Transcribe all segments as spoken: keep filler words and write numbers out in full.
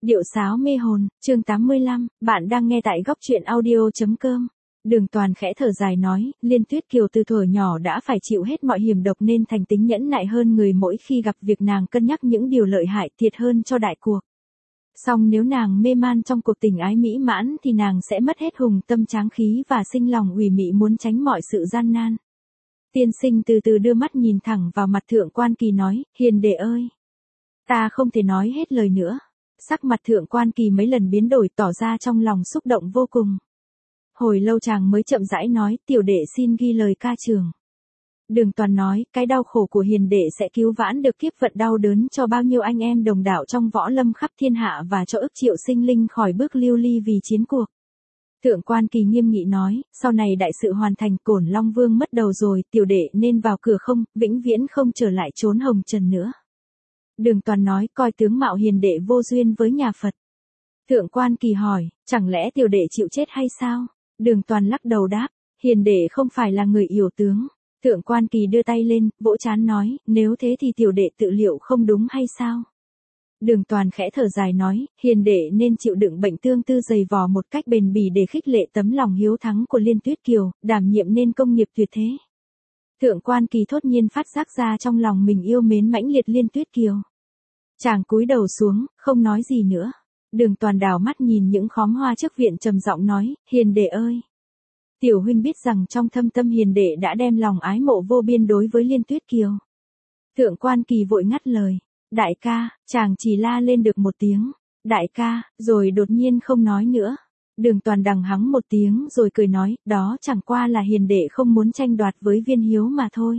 Điệu sáo mê hồn, chương tám mươi lăm, bạn đang nghe tại góc truyện audio.com. Đường Toàn khẽ thở dài nói, Liên Tuyết Kiều từ thuở nhỏ đã phải chịu hết mọi hiểm độc nên thành tính nhẫn nại hơn người, mỗi khi gặp việc nàng cân nhắc những điều lợi hại thiệt hơn cho đại cuộc. Song nếu nàng mê man trong cuộc tình ái mỹ mãn thì nàng sẽ mất hết hùng tâm tráng khí và sinh lòng ủy mị muốn tránh mọi sự gian nan. Tiên sinh từ từ đưa mắt nhìn thẳng vào mặt Thượng Quan Kỳ nói, Hiền đệ ơi, ta không thể nói hết lời nữa. Sắc mặt Thượng Quan Kỳ mấy lần biến đổi, tỏ ra trong lòng xúc động vô cùng. Hồi lâu chàng mới chậm rãi nói, tiểu đệ xin ghi lời ca trường. Đường Toàn nói, cái đau khổ của hiền đệ sẽ cứu vãn được kiếp vận đau đớn cho bao nhiêu anh em đồng đạo trong võ lâm khắp thiên hạ và cho ức triệu sinh linh khỏi bước lưu ly vì chiến cuộc. Thượng Quan Kỳ nghiêm nghị nói, sau này đại sự hoàn thành, Cổn Long Vương mất đầu rồi, tiểu đệ nên vào cửa không, vĩnh viễn không trở lại trốn hồng trần nữa. Đường Toàn nói, coi tướng mạo hiền đệ vô duyên với nhà Phật. Thượng Quan Kỳ hỏi, chẳng lẽ tiểu đệ chịu chết hay sao? Đường Toàn lắc đầu đáp, hiền đệ không phải là người yểu tướng. Thượng Quan Kỳ đưa tay lên, vỗ trán nói, nếu thế thì tiểu đệ tự liệu không đúng hay sao? Đường Toàn khẽ thở dài nói, hiền đệ nên chịu đựng bệnh tương tư dày vò một cách bền bỉ để khích lệ tấm lòng hiếu thắng của Liên Tuyết Kiều, đảm nhiệm nên công nghiệp tuyệt thế. Thượng Quan Kỳ thốt nhiên phát giác ra trong lòng mình yêu mến mãnh liệt Liên Tuyết Kiều. Chàng cúi đầu xuống, không nói gì nữa. Đường Toàn đảo mắt nhìn những khóm hoa trước viện trầm giọng nói, hiền đệ ơi. Tiểu huynh biết rằng trong thâm tâm hiền đệ đã đem lòng ái mộ vô biên đối với Liên Tuyết Kiều. Thượng Quan Kỳ vội ngắt lời, đại ca, chàng chỉ la lên được một tiếng, đại ca, rồi đột nhiên không nói nữa. Đường Toàn đằng hắng một tiếng rồi cười nói, đó chẳng qua là hiền đệ không muốn tranh đoạt với Viên Hiếu mà thôi.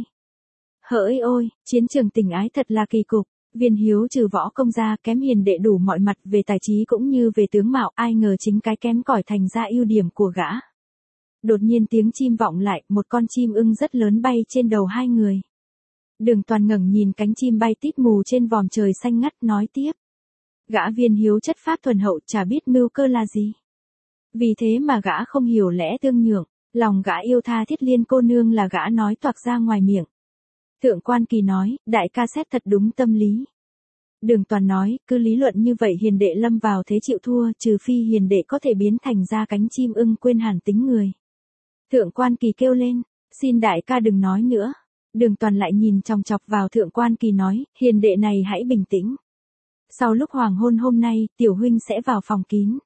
Hỡi ôi, chiến trường tình ái thật là kỳ cục. Viên Hiếu trừ võ công ra kém hiền đệ đủ mọi mặt về tài trí cũng như về tướng mạo, ai ngờ chính cái kém cỏi thành ra ưu điểm của gã. Đột nhiên tiếng chim vọng lại, một con chim ưng rất lớn bay trên đầu hai người. Đường Toàn ngẩng nhìn cánh chim bay tít mù trên vòm trời xanh ngắt, nói tiếp. Gã Viên Hiếu chất phác thuần hậu, chả biết mưu cơ là gì. Vì thế mà gã không hiểu lẽ tương nhượng, lòng gã yêu tha thiết Liên cô nương là gã nói toạc ra ngoài miệng. Thượng Quan Kỳ nói, đại ca xét thật đúng tâm lý. Đường Toàn nói, cứ lý luận như vậy hiền đệ lâm vào thế chịu thua, trừ phi hiền đệ có thể biến thành ra cánh chim ưng quên hẳn tính người. Thượng Quan Kỳ kêu lên, xin đại ca đừng nói nữa. Đường Toàn lại nhìn chòng chọc vào Thượng Quan Kỳ nói, hiền đệ này hãy bình tĩnh. Sau lúc hoàng hôn hôm nay, tiểu huynh sẽ vào phòng kín.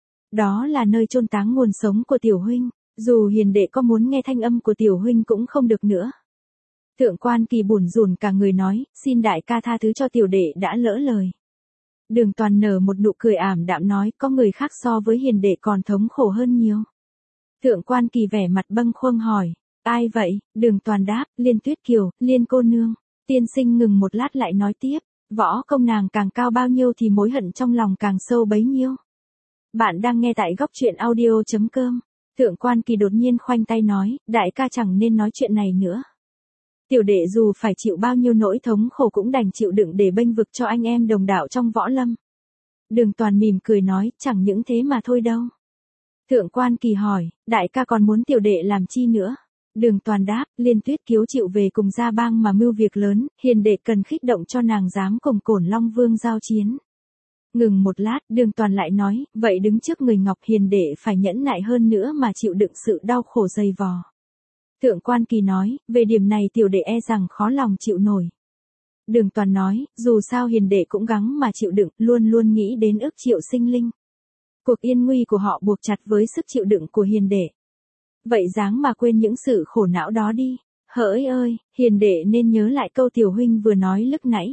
Đó là nơi chôn táng nguồn sống của tiểu huynh, dù hiền đệ có muốn nghe thanh âm của tiểu huynh cũng không được nữa. Thượng Quan Kỳ bủn rủn cả người nói, xin đại ca tha thứ cho tiểu đệ đã lỡ lời. Đường Toàn nở một nụ cười ảm đạm nói, có người khác so với hiền đệ còn thống khổ hơn nhiều. Thượng Quan Kỳ vẻ mặt bâng khuâng hỏi, ai vậy? Đường Toàn đáp, Liên Tuyết Kiều, Liên cô nương. Tiên sinh ngừng một lát lại nói tiếp, võ công nàng càng cao bao nhiêu thì mối hận trong lòng càng sâu bấy nhiêu. Bạn đang nghe tại góc truyện audio.com. Thượng Quan Kỳ đột nhiên khoanh tay nói, đại ca chẳng nên nói chuyện này nữa. Tiểu đệ dù phải chịu bao nhiêu nỗi thống khổ cũng đành chịu đựng để bênh vực cho anh em đồng đạo trong võ lâm. Đường Toàn mỉm cười nói, chẳng những thế mà thôi đâu. Thượng Quan Kỳ hỏi, đại ca còn muốn tiểu đệ làm chi nữa? Đường Toàn đáp, Liên Tuyết Kiều chịu về cùng gia bang mà mưu việc lớn, hiền đệ cần khích động cho nàng dám cùng Cổn Long Vương giao chiến. Ngừng một lát, Đường Toàn lại nói, vậy đứng trước người Ngọc hiền đệ phải nhẫn nại hơn nữa mà chịu đựng sự đau khổ dày vò. Thượng Quan Kỳ nói, về điểm này tiểu đệ e rằng khó lòng chịu nổi. Đường Toàn nói, dù sao hiền đệ cũng gắng mà chịu đựng, luôn luôn nghĩ đến ức triệu sinh linh. Cuộc yên nguy của họ buộc chặt với sức chịu đựng của hiền đệ. Vậy dáng mà quên những sự khổ não đó đi. Hỡi ơi, hiền đệ nên nhớ lại câu tiểu huynh vừa nói lúc nãy.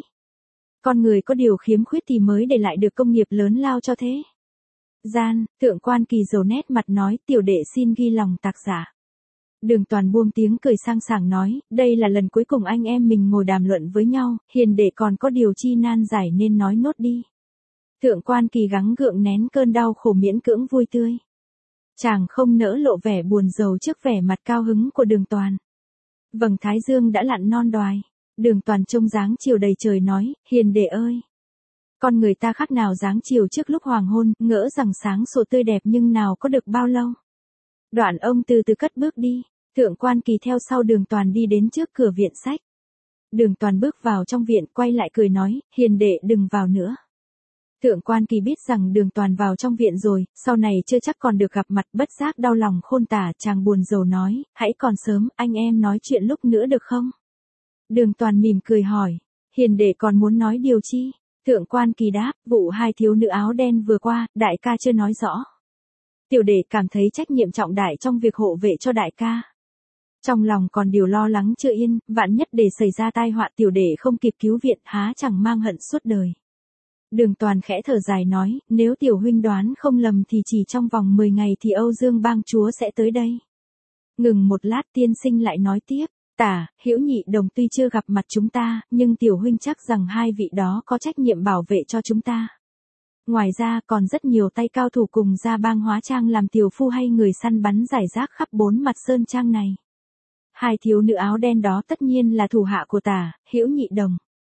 Con người có điều khiếm khuyết thì mới để lại được công nghiệp lớn lao cho thế. Gian, Thượng Quan Kỳ dầu nét mặt nói, tiểu đệ xin ghi lòng tạc giả. Đường Toàn buông tiếng cười sang sảng nói, đây là lần cuối cùng anh em mình ngồi đàm luận với nhau, hiền đệ còn có điều chi nan giải nên nói nốt đi. Thượng Quan Kỳ gắng gượng nén cơn đau khổ miễn cưỡng vui tươi. Chàng không nỡ lộ vẻ buồn rầu trước vẻ mặt cao hứng của Đường Toàn. Vầng thái dương đã lặn non đoài. Đường Toàn trông dáng chiều đầy trời nói, hiền đệ ơi. Con người ta khác nào dáng chiều trước lúc hoàng hôn, ngỡ rằng sáng sủa tươi đẹp nhưng nào có được bao lâu. Đoạn ông từ từ cất bước đi. Thượng Quan Kỳ theo sau Đường Toàn đi đến trước cửa viện sách. Đường Toàn bước vào trong viện, quay lại cười nói, hiền đệ đừng vào nữa. Thượng quan kỳ biết rằng Đường Toàn vào trong viện rồi, sau này chưa chắc còn được gặp mặt, bất giác đau lòng khôn tả, chàng buồn rầu nói, hãy còn sớm, anh em nói chuyện lúc nữa được không? Đường Toàn mỉm cười hỏi, hiền đệ còn muốn nói điều chi? Thượng quan kỳ đáp, vụ hai thiếu nữ áo đen vừa qua, đại ca chưa nói rõ. Tiểu đệ cảm thấy trách nhiệm trọng đại trong việc hộ vệ cho đại ca. Trong lòng còn điều lo lắng chưa yên, vạn nhất để xảy ra tai họa tiểu đệ không kịp cứu viện há chẳng mang hận suốt đời. Đường Toàn khẽ thở dài nói, nếu tiểu huynh đoán không lầm thì chỉ trong vòng mười ngày thì Âu Dương bang chúa sẽ tới đây. Ngừng một lát tiên sinh lại nói tiếp, Tả, Hữu Nhị Đồng tuy chưa gặp mặt chúng ta, nhưng tiểu huynh chắc rằng hai vị đó có trách nhiệm bảo vệ cho chúng ta. Ngoài ra còn rất nhiều tay cao thủ cùng Gia Bang hóa trang làm tiểu phu hay người săn bắn rải rác khắp bốn mặt sơn trang này. Hai thiếu nữ áo đen đó tất nhiên là thủ hạ của Tả, Hữu Nhị Đồng.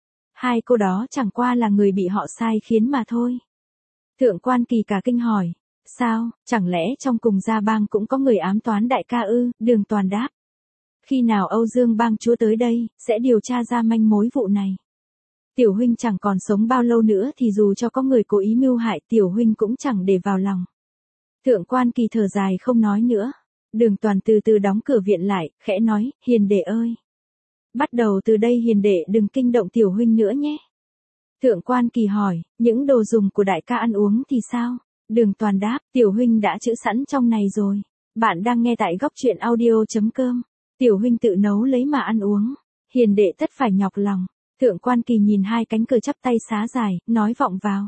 Hai cô đó chẳng qua là người bị họ sai khiến mà thôi. Thượng quan kỳ cả kinh hỏi, sao, chẳng lẽ trong cùng Gia Bang cũng có người ám toán đại ca ư? Đường Toàn đáp, khi nào Âu Dương bang chúa tới đây, sẽ điều tra ra manh mối vụ này. Tiểu huynh chẳng còn sống bao lâu nữa thì dù cho có người cố ý mưu hại tiểu huynh cũng chẳng để vào lòng. Thượng quan kỳ thở dài không nói nữa. Đường Toàn từ từ đóng cửa viện lại, khẽ nói, hiền đệ ơi. Bắt đầu từ đây hiền đệ đừng kinh động tiểu huynh nữa nhé. Thượng quan kỳ hỏi, những đồ dùng của đại ca ăn uống thì sao? Đường Toàn đáp, tiểu huynh đã trữ sẵn trong này rồi. Bạn đang nghe tại góc truyện audio chấm com. Tiểu huynh tự nấu lấy mà ăn uống. Hiền đệ tất phải nhọc lòng. Thượng quan kỳ nhìn hai cánh cửa chắp tay xá dài, nói vọng vào.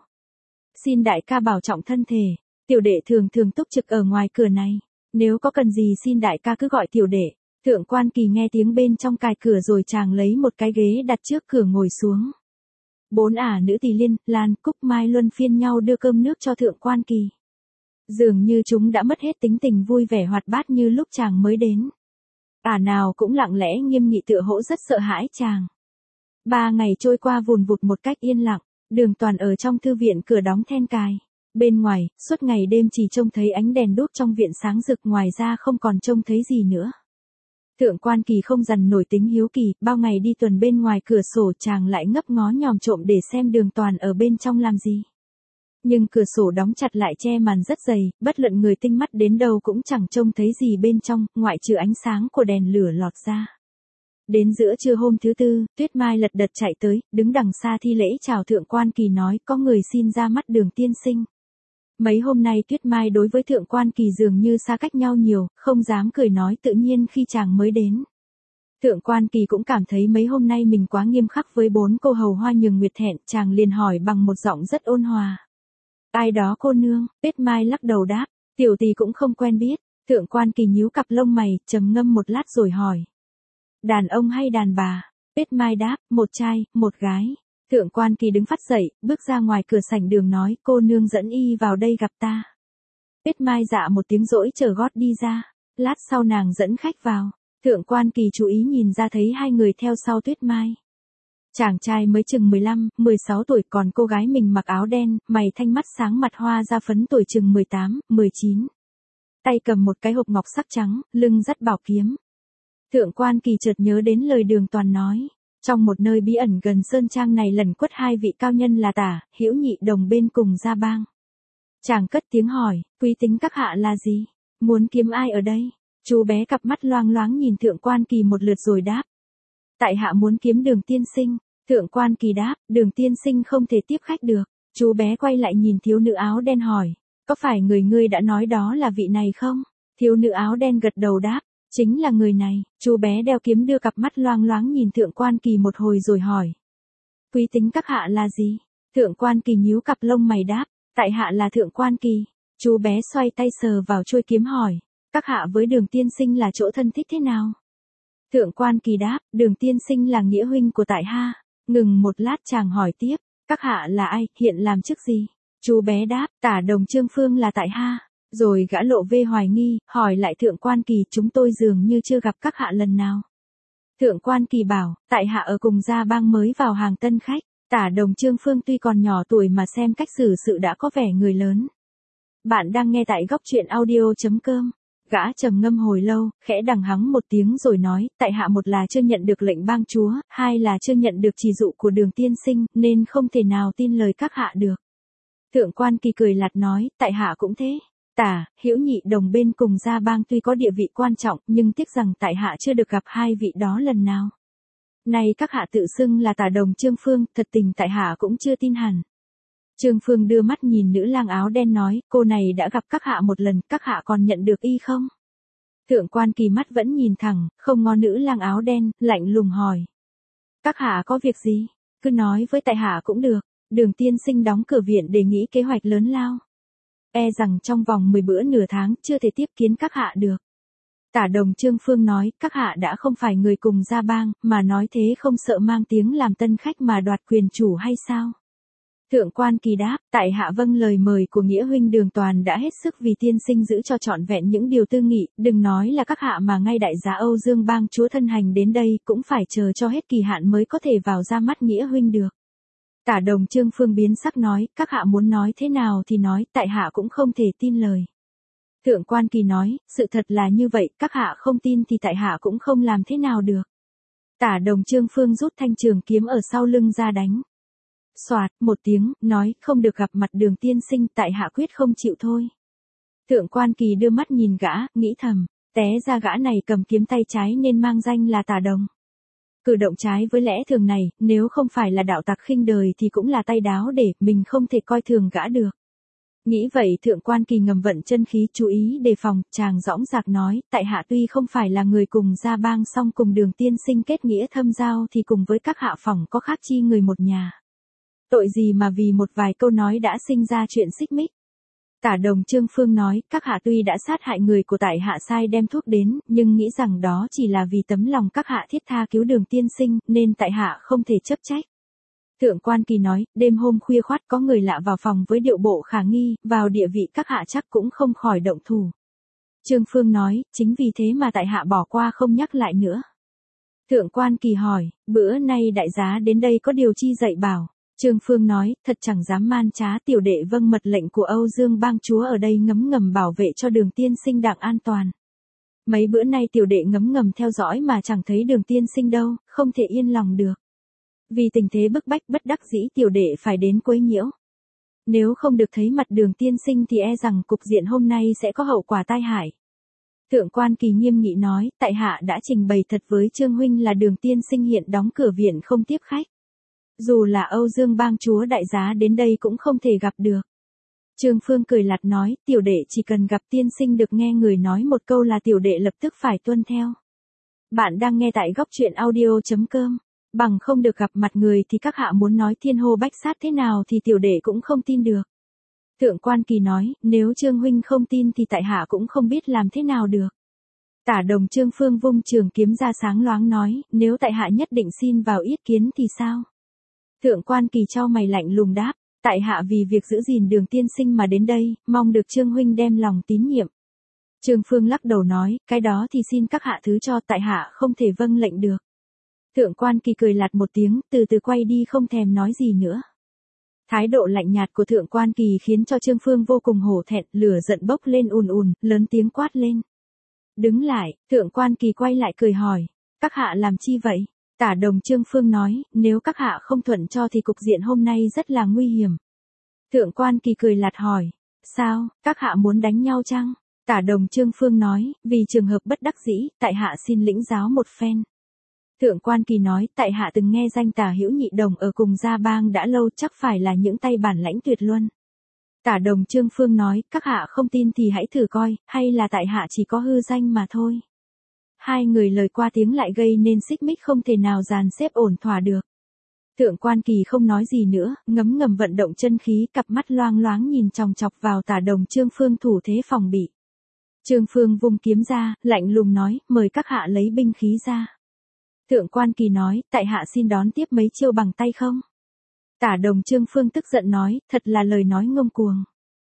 Xin đại ca bảo trọng thân thể. Tiểu đệ thường thường túc trực ở ngoài cửa này. Nếu có cần gì xin đại ca cứ gọi tiểu đệ. Thượng quan kỳ nghe tiếng bên trong cài cửa rồi chàng lấy một cái ghế đặt trước cửa ngồi xuống. Bốn ả nữ tỳ Liên, Lan, Cúc Mai luân phiên nhau đưa cơm nước cho thượng quan kỳ. Dường như chúng đã mất hết tính tình vui vẻ hoạt bát như lúc chàng mới đến. Ả nào cũng lặng lẽ nghiêm nghị tựa hỗ rất sợ hãi chàng. Ba ngày trôi qua vùn vụt một cách yên lặng, Đường Toàn ở trong thư viện cửa đóng then cài. Bên ngoài, suốt ngày đêm chỉ trông thấy ánh đèn đuốc trong viện sáng rực, ngoài ra không còn trông thấy gì nữa. Thượng quan kỳ không dằn nổi tính hiếu kỳ, bao ngày đi tuần bên ngoài cửa sổ chàng lại ngấp ngó nhòm trộm để xem Đường Toàn ở bên trong làm gì. Nhưng cửa sổ đóng chặt lại che màn rất dày, bất luận người tinh mắt đến đâu cũng chẳng trông thấy gì bên trong, ngoại trừ ánh sáng của đèn lửa lọt ra. Đến giữa trưa hôm thứ tư, Tuyết Mai lật đật chạy tới, đứng đằng xa thi lễ chào thượng quan kỳ nói có người xin ra mắt Đường tiên sinh. Mấy hôm nay Tuyết Mai đối với thượng quan kỳ dường như xa cách nhau nhiều, không dám cười nói tự nhiên khi chàng mới đến. Thượng quan kỳ cũng cảm thấy mấy hôm nay mình quá nghiêm khắc với bốn cô hầu Hoa Nhường Nguyệt Thẹn, chàng liền hỏi bằng một giọng rất ôn hòa. Ai đó cô nương? Tuyết Mai lắc đầu đáp, tiểu tỳ cũng không quen biết. Thượng quan kỳ nhíu cặp lông mày, trầm ngâm một lát rồi hỏi. Đàn ông hay đàn bà? Tuyết Mai đáp, một trai, một gái. Thượng quan kỳ đứng phắt dậy, bước ra ngoài cửa sảnh đường nói, cô nương dẫn y vào đây gặp ta. Tuyết Mai dạ một tiếng dỗi chờ gót đi ra. Lát sau nàng dẫn khách vào. Thượng quan kỳ chú ý nhìn ra thấy hai người theo sau Tuyết Mai. Chàng trai mới chừng mười lăm, mười sáu tuổi, còn cô gái mình mặc áo đen, mày thanh mắt sáng mặt hoa da phấn tuổi chừng mười tám, mười chín. Tay cầm một cái hộp ngọc sắc trắng, lưng dắt bảo kiếm. Thượng quan kỳ chợt nhớ đến lời Đường Toàn nói. Trong một nơi bí ẩn gần sơn trang này lẩn quất hai vị cao nhân là Tả, Hữu Nhị Đồng bên cùng Gia Bang. Chàng cất tiếng hỏi, quý tính các hạ là gì? Muốn kiếm ai ở đây? Chú bé cặp mắt loang loáng nhìn thượng quan kỳ một lượt rồi đáp. Tại hạ muốn kiếm Đường tiên sinh. Thượng quan kỳ đáp, Đường tiên sinh không thể tiếp khách được. Chú bé quay lại nhìn thiếu nữ áo đen hỏi, có phải người ngươi đã nói đó là vị này không? Thiếu nữ áo đen gật đầu đáp, chính là người này. Chú bé đeo kiếm đưa cặp mắt loang loáng nhìn thượng quan kỳ một hồi rồi hỏi. Quý tính các hạ là gì? Thượng quan kỳ nhíu cặp lông mày đáp, tại hạ là thượng quan kỳ. Chú bé xoay tay sờ vào chuôi kiếm hỏi, các hạ với Đường tiên sinh là chỗ thân thích thế nào? Thượng quan kỳ đáp, Đường tiên sinh là nghĩa huynh của tại hạ. Ngừng một lát chàng hỏi tiếp, các hạ là ai, hiện làm chức gì? Chú bé đáp, Tả Đồng Trương Phương là tại hạ. Rồi gã lộ vê hoài nghi, hỏi lại thượng quan kỳ, chúng tôi dường như chưa gặp các hạ lần nào. Thượng quan kỳ bảo, tại hạ ở cùng Gia Bang mới vào hàng tân khách. Tả Đồng Trương Phương tuy còn nhỏ tuổi mà xem cách xử sự đã có vẻ người lớn. Bạn đang nghe tại góc truyện audio chấm com. Gã trầm ngâm hồi lâu, khẽ đằng hắng một tiếng rồi nói, tại hạ một là chưa nhận được lệnh bang chúa, hai là chưa nhận được chỉ dụ của Đường tiên sinh, nên không thể nào tin lời các hạ được. Thượng quan Kỳ cười lạt nói, tại hạ cũng thế. Tả, Hữu Nhị Đồng bên cùng Gia Bang tuy có địa vị quan trọng, nhưng tiếc rằng tại hạ chưa được gặp hai vị đó lần nào. Nay các hạ tự xưng là Tả Đồng Trương Phương, thật tình tại hạ cũng chưa tin hẳn. Trương Phương đưa mắt nhìn nữ lang áo đen nói, cô này đã gặp các hạ một lần, các hạ còn nhận được y không? Thượng quan Kỳ mắt vẫn nhìn thẳng, không ngó nữ lang áo đen, lạnh lùng hỏi. Các hạ có việc gì? Cứ nói với tại hạ cũng được. Đường tiên sinh đóng cửa viện để nghĩ kế hoạch lớn lao. E rằng trong vòng mười bữa nửa tháng chưa thể tiếp kiến các hạ được. Tả Đồng Trương Phương nói, các hạ đã không phải người cùng Gia Bang, mà nói thế không sợ mang tiếng làm tân khách mà đoạt quyền chủ hay sao? Thượng quan Kỳ đáp, tại hạ vâng lời mời của nghĩa huynh Đường Toàn đã hết sức vì tiên sinh giữ cho trọn vẹn những điều tư nghị, đừng nói là các hạ mà ngay đại giá Âu Dương Bang chúa thân hành đến đây cũng phải chờ cho hết kỳ hạn mới có thể vào ra mắt nghĩa huynh được. Tả Đồng Trương Phương biến sắc nói, các hạ muốn nói thế nào thì nói, tại hạ cũng không thể tin lời. Thượng quan Kỳ nói, sự thật là như vậy, các hạ không tin thì tại hạ cũng không làm thế nào được. Tả Đồng Trương Phương rút thanh trường kiếm ở sau lưng ra đánh. Soạt, một tiếng, nói, không được gặp mặt Đường tiên sinh, tại hạ quyết không chịu thôi. Thượng quan Kỳ đưa mắt nhìn gã, nghĩ thầm, té ra gã này cầm kiếm tay trái nên mang danh là Tả Đồng. Cử động trái với lẽ thường này, nếu không phải là đạo tặc khinh đời thì cũng là tay đáo để mình không thể coi thường gã được. Nghĩ vậy Thượng quan Kỳ ngầm vận chân khí chú ý đề phòng, chàng dõng dạc nói, tại hạ tuy không phải là người cùng Gia Bang song cùng Đường tiên sinh kết nghĩa thâm giao thì cùng với các hạ phỏng có khác chi người một nhà. Tội gì mà vì một vài câu nói đã sinh ra chuyện xích mích. Tả Đồng Trương Phương nói, các hạ tuy đã sát hại người của tại hạ sai đem thuốc đến, nhưng nghĩ rằng đó chỉ là vì tấm lòng các hạ thiết tha cứu Đường tiên sinh, nên tại hạ không thể chấp trách. Thượng quan Kỳ nói, đêm hôm khuya khoắt có người lạ vào phòng với điệu bộ khả nghi, vào địa vị các hạ chắc cũng không khỏi động thủ. Trương Phương nói, chính vì thế mà tại hạ bỏ qua không nhắc lại nữa. Thượng quan Kỳ hỏi, bữa nay đại giá đến đây có điều chi dạy bảo. Trương Phương nói, thật chẳng dám man trá, tiểu đệ vâng mật lệnh của Âu Dương Bang chúa ở đây ngấm ngầm bảo vệ cho Đường tiên sinh đặng an toàn. Mấy bữa nay tiểu đệ ngấm ngầm theo dõi mà chẳng thấy Đường tiên sinh đâu, không thể yên lòng được. Vì tình thế bức bách bất đắc dĩ tiểu đệ phải đến quấy nhiễu. Nếu không được thấy mặt Đường tiên sinh thì e rằng cục diện hôm nay sẽ có hậu quả tai hại. Thượng quan Kỳ nghiêm nghị nói, tại hạ đã trình bày thật với Trương huynh là Đường tiên sinh hiện đóng cửa viện không tiếp khách. Dù là Âu Dương Bang chúa đại giá đến đây cũng không thể gặp được. Trương Phương cười lạt nói, tiểu đệ chỉ cần gặp tiên sinh được nghe người nói một câu là tiểu đệ lập tức phải tuân theo. Bạn đang nghe tại góc truyện audio chấm com. Bằng không được gặp mặt người thì các hạ muốn nói thiên hô bách sát thế nào thì tiểu đệ cũng không tin được. Thượng quan Kỳ nói, nếu Trương huynh không tin thì tại hạ cũng không biết làm thế nào được. Tả Đồng Trương Phương vung trường kiếm ra sáng loáng nói, nếu tại hạ nhất định xin vào yết kiến thì sao? Thượng quan Kỳ chau mày lạnh lùng đáp, tại hạ vì việc giữ gìn Đường tiên sinh mà đến đây, mong được Trương huynh đem lòng tín nhiệm. Trương Phương lắc đầu nói, cái đó thì xin các hạ thứ cho, tại hạ không thể vâng lệnh được. Thượng quan Kỳ cười lạt một tiếng, từ từ quay đi không thèm nói gì nữa. Thái độ lạnh nhạt của Thượng quan Kỳ khiến cho Trương Phương vô cùng hổ thẹn, lửa giận bốc lên ùn ùn, lớn tiếng quát lên. Đứng lại, Thượng quan Kỳ quay lại cười hỏi, các hạ làm chi vậy? Tả Đồng Trương Phương nói, nếu các hạ không thuận cho thì cục diện hôm nay rất là nguy hiểm. Thượng quan Kỳ cười lạt hỏi, sao, các hạ muốn đánh nhau chăng? Tả Đồng Trương Phương nói, vì trường hợp bất đắc dĩ, tại hạ xin lĩnh giáo một phen. Thượng quan Kỳ nói, tại hạ từng nghe danh Tả Hữu Nhị Đồng ở cùng Gia Bang đã lâu, chắc phải là những tay bản lãnh tuyệt luân. Tả Đồng Trương Phương nói, các hạ không tin thì hãy thử coi, hay là tại hạ chỉ có hư danh mà thôi. Hai người lời qua tiếng lại gây nên xích mích không thể nào dàn xếp ổn thỏa được. Thượng quan Kỳ không nói gì nữa, ngấm ngầm vận động chân khí, cặp mắt loang loáng nhìn chòng chọc vào Tả Đồng Trương Phương thủ thế phòng bị. Trương Phương vung kiếm ra, lạnh lùng nói, mời các hạ lấy binh khí ra. Thượng quan Kỳ nói, tại hạ xin đón tiếp mấy chiêu bằng tay không? Tả Đồng Trương Phương tức giận nói, thật là lời nói ngông cuồng.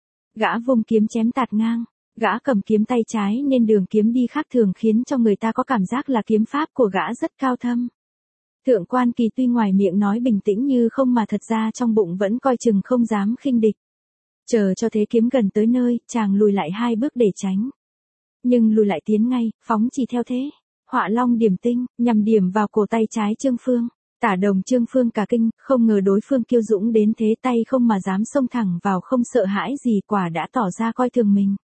Gã vung kiếm chém tạt ngang. Gã cầm kiếm tay trái nên đường kiếm đi khác thường khiến cho người ta có cảm giác là kiếm pháp của gã rất cao thâm. Thượng quan Kỳ tuy ngoài miệng nói bình tĩnh như không mà thật ra trong bụng vẫn coi chừng không dám khinh địch. Chờ cho thế kiếm gần tới nơi, chàng lùi lại hai bước để tránh. Nhưng lùi lại tiến ngay, phóng chỉ theo thế. Họa long điểm tinh, nhằm điểm vào cổ tay trái Trương Phương. Tả Đồng Trương Phương cả kinh, không ngờ đối phương kiêu dũng đến thế, tay không mà dám xông thẳng vào, không sợ hãi gì, quả đã tỏ ra coi thường mình.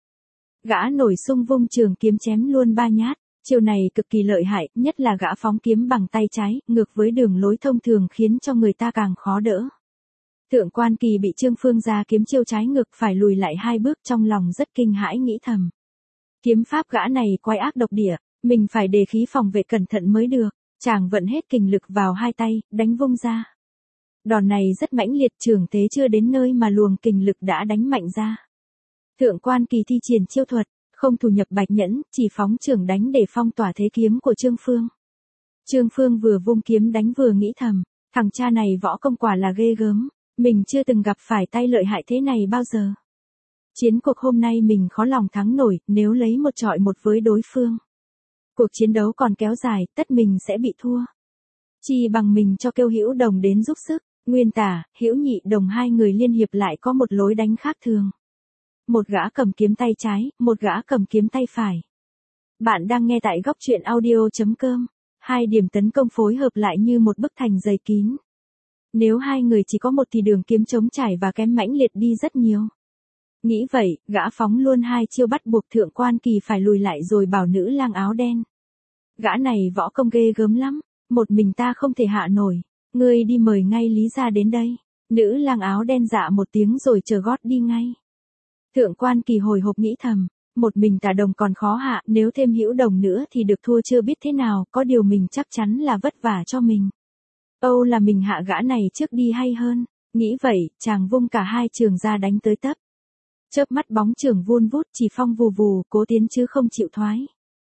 Gã nổi xung vung trường kiếm chém luôn ba nhát, chiêu này cực kỳ lợi hại, nhất là gã phóng kiếm bằng tay trái, ngược với đường lối thông thường khiến cho người ta càng khó đỡ. Thượng Quan Kỳ bị Trương Phương ra kiếm chiêu trái ngược phải lùi lại hai bước, trong lòng rất kinh hãi, nghĩ thầm. Kiếm pháp gã này quái ác độc địa, mình phải đề khí phòng vệ cẩn thận mới được. Chàng vận hết kình lực vào hai tay, đánh vung ra. Đòn này rất mãnh liệt, trường thế chưa đến nơi mà luồng kình lực đã đánh mạnh ra. Thượng Quan Kỳ thi triển chiêu thuật, không thủ nhập bạch nhẫn, chỉ phóng trường đánh để phong tỏa thế kiếm của Trương Phương. Trương Phương vừa vung kiếm đánh vừa nghĩ thầm, thằng cha này võ công quả là ghê gớm, mình chưa từng gặp phải tay lợi hại thế này bao giờ. Chiến cuộc hôm nay mình khó lòng thắng nổi, nếu lấy một trọi một với đối phương. Cuộc chiến đấu còn kéo dài, tất mình sẽ bị thua. Chi bằng mình cho Kêu Hữu Đồng đến giúp sức. Nguyên Tả, Hữu Nhị Đồng hai người liên hiệp lại có một lối đánh khác thường. Một gã cầm kiếm tay trái, một gã cầm kiếm tay phải. Bạn đang nghe tại góc truyện audio chấm com. Hai điểm tấn công phối hợp lại như một bức thành dày kín. Nếu hai người chỉ có một thì đường kiếm trống trải và kém mãnh liệt đi rất nhiều. Nghĩ vậy, gã phóng luôn hai chiêu bắt buộc Thượng Quan Kỳ phải lùi lại rồi bảo nữ lang áo đen. Gã này võ công ghê gớm lắm, một mình ta không thể hạ nổi, ngươi đi mời ngay Lý gia đến đây. Nữ lang áo đen dạ một tiếng rồi chờ gót đi ngay. Thượng Quan Kỳ hồi hộp nghĩ thầm, một mình Tả Đồng còn khó hạ, nếu thêm Hữu Đồng nữa thì được thua chưa biết thế nào, có điều mình chắc chắn là vất vả cho mình. Âu là mình hạ gã này trước đi hay hơn, nghĩ vậy, chàng vung cả hai trường ra đánh tới tấp. Chớp mắt bóng trường vun vút, chỉ phong vù vù, cố tiến chứ không chịu thoái.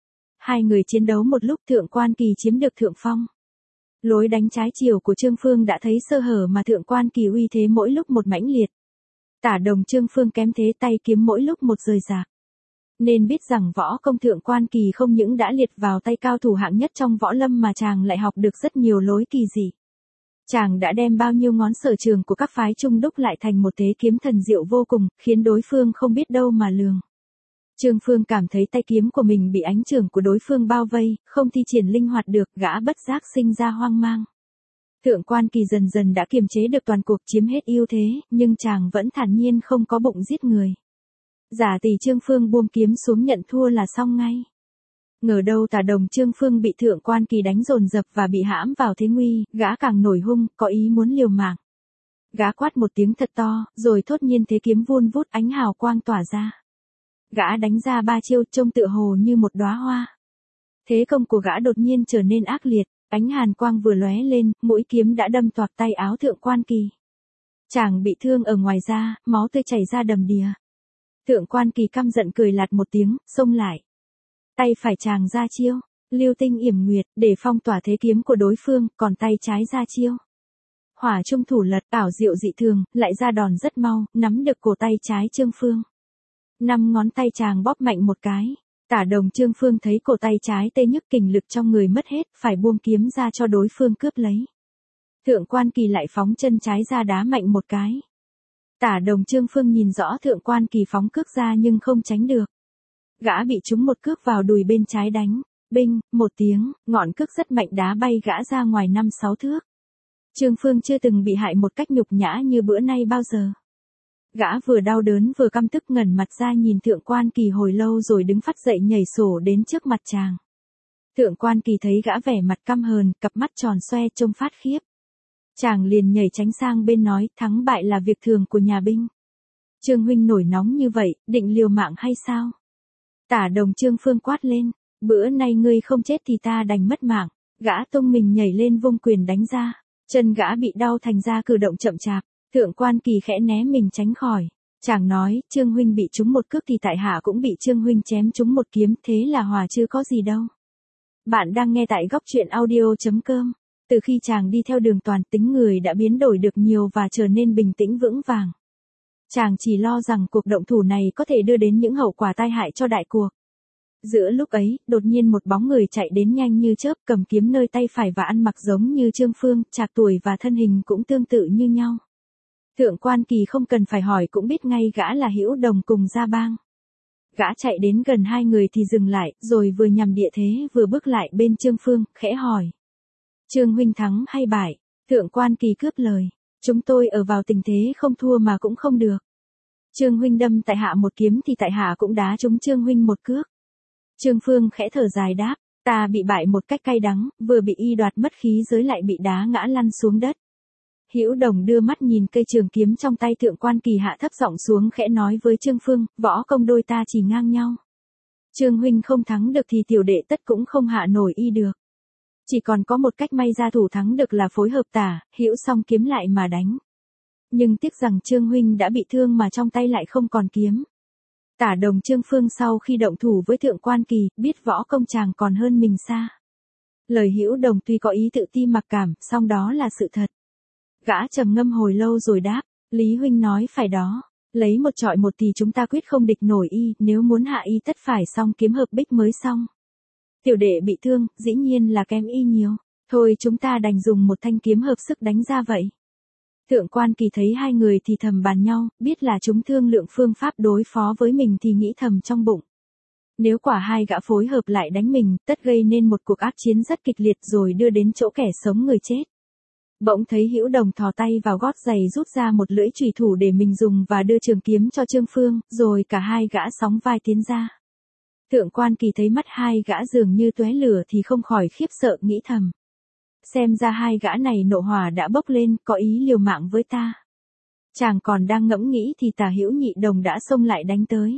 Hai người chiến đấu một lúc, Thượng Quan Kỳ chiếm được thượng phong. Lối đánh trái chiều của Trương Phương đã thấy sơ hở mà Thượng Quan Kỳ uy thế mỗi lúc một mãnh liệt. Tả Đồng Trương Phương kém thế, tay kiếm mỗi lúc một rời rạc. Nên biết rằng võ công Thượng Quan Kỳ không những đã liệt vào tay cao thủ hạng nhất trong võ lâm mà chàng lại học được rất nhiều lối kỳ dị. Chàng đã đem bao nhiêu ngón sở trường của các phái trung đúc lại thành một thế kiếm thần diệu vô cùng, khiến đối phương không biết đâu mà lường. Trương Phương cảm thấy tay kiếm của mình bị ánh trường của đối phương bao vây, không thi triển linh hoạt được, gã bất giác sinh ra hoang mang. Thượng Quan Kỳ dần dần đã kiềm chế được toàn cuộc, chiếm hết ưu thế, nhưng chàng vẫn thản nhiên không có bụng giết người. Giả tỷ Trương Phương buông kiếm xuống nhận thua là xong ngay. Ngờ đâu Tả Đồng Trương Phương bị Thượng Quan Kỳ đánh dồn dập và bị hãm vào thế nguy, gã càng nổi hung, có ý muốn liều mạng. Gã quát một tiếng thật to, rồi thốt nhiên thế kiếm vun vút, ánh hào quang tỏa ra. Gã đánh ra ba chiêu, trông tựa hồ như một đóa hoa. Thế công của gã đột nhiên trở nên ác liệt, ánh hàn quang vừa lóe lên, mũi kiếm đã đâm toạc tay áo Thượng Quan Kỳ. Chàng bị thương ở ngoài da, máu tươi chảy ra đầm đìa. Thượng Quan Kỳ căm giận cười lạt một tiếng, xông lại. Tay phải chàng ra chiêu, lưu tinh yểm nguyệt, để phong tỏa thế kiếm của đối phương, còn tay trái ra chiêu. Hỏa trung thủ lật, ảo diệu dị thường, lại ra đòn rất mau, nắm được cổ tay trái Trương Phương. Năm ngón tay chàng bóp mạnh một cái. Tả Đồng Trương Phương thấy cổ tay trái tê nhức, kình lực trong người mất hết, phải buông kiếm ra cho đối phương cướp lấy. Thượng Quan Kỳ lại phóng chân trái ra đá mạnh một cái. Tả Đồng Trương Phương nhìn rõ Thượng Quan Kỳ phóng cước ra nhưng không tránh được. Gã bị trúng một cước vào đùi bên trái đánh, binh, một tiếng, ngọn cước rất mạnh đá bay gã ra ngoài năm sáu thước. Trương Phương chưa từng bị hại một cách nhục nhã như bữa nay bao giờ. Gã vừa đau đớn vừa căm tức ngẩng mặt ra nhìn Thượng Quan Kỳ hồi lâu rồi đứng phắt dậy nhảy sổ đến trước mặt chàng. Thượng Quan Kỳ thấy gã vẻ mặt căm hờn, cặp mắt tròn xoe trông phát khiếp. Chàng liền nhảy tránh sang bên nói, thắng bại là việc thường của nhà binh. Trương huynh nổi nóng như vậy, định liều mạng hay sao? Tả Đồng Trương Phương quát lên, bữa nay ngươi không chết thì ta đành mất mạng. Gã tung mình nhảy lên vung quyền đánh ra, chân gã bị đau thành ra cử động chậm chạp. Thượng Quan Kỳ khẽ né mình tránh khỏi. Chàng nói, Trương huynh bị trúng một cước thì tại hạ cũng bị Trương huynh chém trúng một kiếm, thế là hòa chứ có gì đâu. Bạn đang nghe tại góc truyện audio chấm com. Từ khi chàng đi theo Đường Toàn, tính người đã biến đổi được nhiều và trở nên bình tĩnh vững vàng. Chàng chỉ lo rằng cuộc động thủ này có thể đưa đến những hậu quả tai hại cho đại cuộc. Giữa lúc ấy, đột nhiên một bóng người chạy đến nhanh như chớp, cầm kiếm nơi tay phải và ăn mặc giống như Trương Phương, trạc tuổi và thân hình cũng tương tự như nhau. Thượng Quan Kỳ không cần phải hỏi cũng biết ngay gã là Hữu Đồng cùng Gia Bang. Gã chạy đến gần hai người thì dừng lại, rồi vừa nhằm địa thế vừa bước lại bên Trương Phương, khẽ hỏi. Trương huynh thắng hay bại? Thượng quan kỳ cướp lời. Chúng tôi ở vào tình thế không thua mà cũng không được. Trương huynh đâm tại hạ một kiếm thì tại hạ cũng đá trúng Trương huynh một cước. Trương Phương khẽ thở dài đáp, ta bị bại một cách cay đắng, vừa bị y đoạt mất khí giới lại bị đá ngã lăn xuống đất. Hữu Đồng đưa mắt nhìn cây trường kiếm trong tay Thượng quan kỳ, hạ thấp giọng xuống khẽ nói với Trương Phương, võ công đôi ta chỉ ngang nhau. Trương huynh không thắng được thì tiểu đệ tất cũng không hạ nổi y được. Chỉ còn có một cách may ra thủ thắng được là phối hợp Tả, Hữu song kiếm lại mà đánh. Nhưng tiếc rằng Trương huynh đã bị thương mà trong tay lại không còn kiếm. Tả Đồng Trương Phương sau khi động thủ với Thượng quan kỳ, biết võ công chàng còn hơn mình xa. Lời Hữu Đồng tuy có ý tự ti mặc cảm, song đó là sự thật. Gã trầm ngâm hồi lâu rồi đáp, Lý huynh nói phải đó, lấy một trọi một thì chúng ta quyết không địch nổi y, nếu muốn hạ y tất phải song kiếm hợp bích mới xong. Tiểu đệ bị thương, dĩ nhiên là kém y nhiều, thôi chúng ta đành dùng một thanh kiếm hợp sức đánh ra vậy. Thượng quan kỳ thấy hai người thì thầm bàn nhau, biết là chúng thương lượng phương pháp đối phó với mình thì nghĩ thầm trong bụng. Nếu quả hai gã phối hợp lại đánh mình, tất gây nên một cuộc ác chiến rất kịch liệt rồi đưa đến chỗ kẻ sống người chết. Bỗng thấy Hữu Đồng thò tay vào gót giày rút ra một lưỡi chùy thủ để mình dùng và đưa trường kiếm cho Trương Phương, rồi cả hai gã sóng vai tiến ra. Thượng quan kỳ thấy mắt hai gã dường như tóe lửa thì không khỏi khiếp sợ nghĩ thầm. Xem ra hai gã này nộ hỏa đã bốc lên, có ý liều mạng với ta. Chàng còn đang ngẫm nghĩ thì Tả Hữu Nhị Đồng đã xông lại đánh tới.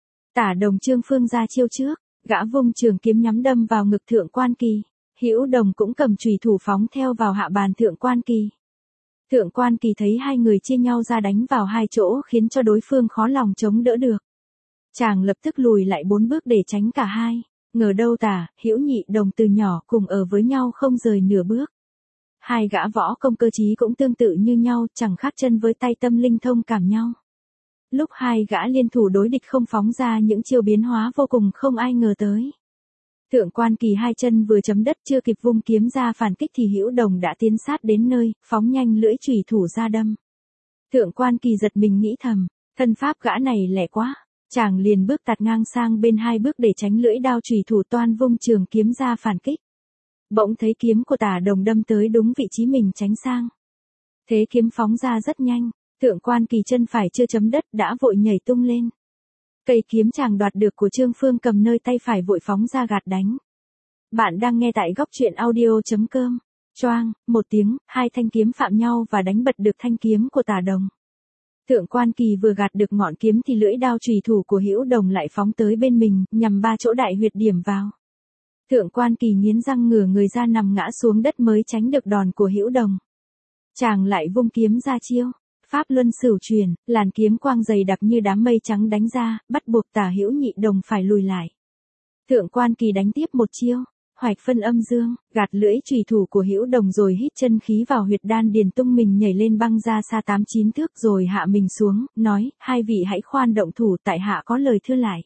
Tả Đồng Trương Phương ra chiêu trước, gã vung trường kiếm nhắm đâm vào ngực Thượng quan kỳ. Hữu Đồng cũng cầm chùy thủ phóng theo vào hạ bàn Thượng quan kỳ. Thượng quan kỳ thấy hai người chia nhau ra đánh vào hai chỗ khiến cho đối phương khó lòng chống đỡ được. Chàng lập tức lùi lại bốn bước để tránh cả hai. Ngờ đâu Tả, Hữu Nhị Đồng từ nhỏ cùng ở với nhau không rời nửa bước. Hai gã võ công cơ trí cũng tương tự như nhau, chẳng khác chân với tay tâm linh thông cảm nhau. Lúc hai gã liên thủ đối địch không phóng ra những chiêu biến hóa vô cùng không ai ngờ tới. Thượng quan kỳ hai chân vừa chấm đất chưa kịp vung kiếm ra phản kích thì Hữu Đồng đã tiến sát đến nơi, phóng nhanh lưỡi chùy thủ ra đâm. Thượng quan kỳ giật mình nghĩ thầm, thân pháp gã này lẻ quá, chàng liền bước tạt ngang sang bên hai bước để tránh lưỡi đao chùy thủ toan vung trường kiếm ra phản kích. Bỗng thấy kiếm của Tả Đồng đâm tới đúng vị trí mình tránh sang. Thế kiếm phóng ra rất nhanh, Thượng quan kỳ chân phải chưa chấm đất đã vội nhảy tung lên. Cây kiếm chàng đoạt được của Trương Phương cầm nơi tay phải vội phóng ra gạt đánh. Bạn đang nghe tại góc truyện audio.com. Choang, một tiếng, hai thanh kiếm phạm nhau và đánh bật được thanh kiếm của Tả Đồng. Thượng quan kỳ vừa gạt được ngọn kiếm thì lưỡi đao chùy thủ của Hữu Đồng lại phóng tới bên mình, nhằm ba chỗ đại huyệt điểm vào. Thượng quan kỳ nghiến răng ngửa người ra nằm ngã xuống đất mới tránh được đòn của Hữu Đồng. Chàng lại vung kiếm ra chiêu. Pháp luân sửu truyền, làn kiếm quang dày đặc như đám mây trắng đánh ra, bắt buộc Tả Hữu Nhị Đồng phải lùi lại. Thượng quan kỳ đánh tiếp một chiêu, hoạch phân âm dương, gạt lưỡi chùy thủ của Hữu Đồng rồi hít chân khí vào huyệt đan điền tung mình nhảy lên băng ra xa tám chín thước rồi hạ mình xuống, nói, hai vị hãy khoan động thủ tại hạ có lời thưa lại.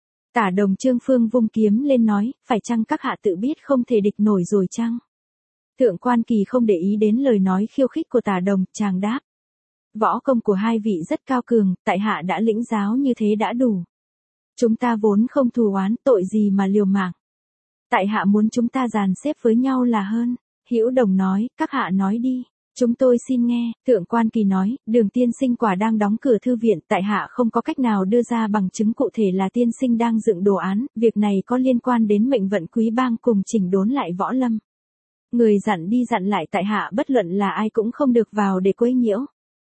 Tả Đồng Trương Phương vung kiếm lên nói, phải chăng các hạ tự biết không thể địch nổi rồi chăng? Thượng quan kỳ không để ý đến lời nói khiêu khích của Tả Đồng, chàng đáp. Võ công của hai vị rất cao cường, tại hạ đã lĩnh giáo như thế đã đủ. Chúng ta vốn không thù oán, tội gì mà liều mạng. Tại hạ muốn chúng ta dàn xếp với nhau là hơn. Hữu Đồng nói, các hạ nói đi, chúng tôi xin nghe. Thượng quan kỳ nói, Đường tiên sinh quả đang đóng cửa thư viện, tại hạ không có cách nào đưa ra bằng chứng cụ thể là tiên sinh đang dựng đồ án, việc này có liên quan đến mệnh vận quý bang cùng chỉnh đốn lại võ lâm. Người dặn đi dặn lại tại hạ bất luận là ai cũng không được vào để quấy nhiễu.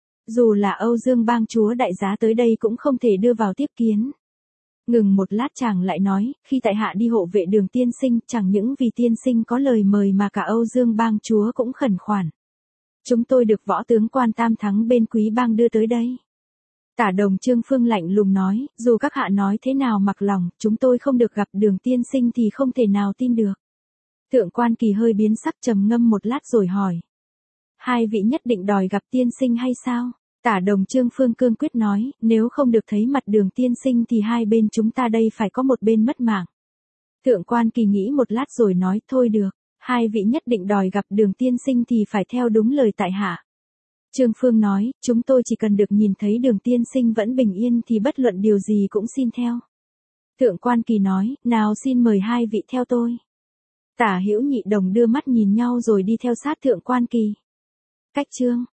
Dù là Âu Dương bang chúa đại giá tới đây cũng không thể đưa vào tiếp kiến. Ngừng một lát chàng lại nói, khi tại hạ đi hộ vệ Đường tiên sinh, chẳng những vì tiên sinh có lời mời mà cả Âu Dương bang chúa cũng khẩn khoản. Chúng tôi được võ tướng quan Tam Thắng bên quý bang đưa tới đây. Tả Đồng Trương Phương lạnh lùng nói, dù các hạ nói thế nào mặc lòng, chúng tôi không được gặp Đường tiên sinh thì không thể nào tin được. Thượng quan kỳ hơi biến sắc trầm ngâm một lát rồi hỏi. Hai vị nhất định đòi gặp tiên sinh hay sao? Tả Đồng Trương Phương cương quyết nói, nếu không được thấy mặt Đường tiên sinh thì hai bên chúng ta đây phải có một bên mất mạng. Thượng quan kỳ nghĩ một lát rồi nói, thôi được, hai vị nhất định đòi gặp Đường tiên sinh thì phải theo đúng lời tại hạ. Trương Phương nói, chúng tôi chỉ cần được nhìn thấy Đường tiên sinh vẫn bình yên thì bất luận điều gì cũng xin theo. Thượng quan kỳ nói, nào xin mời hai vị theo tôi. Tả Hữu Nhị Đồng đưa mắt nhìn nhau rồi đi theo sát Thượng quan kỳ. Cách chương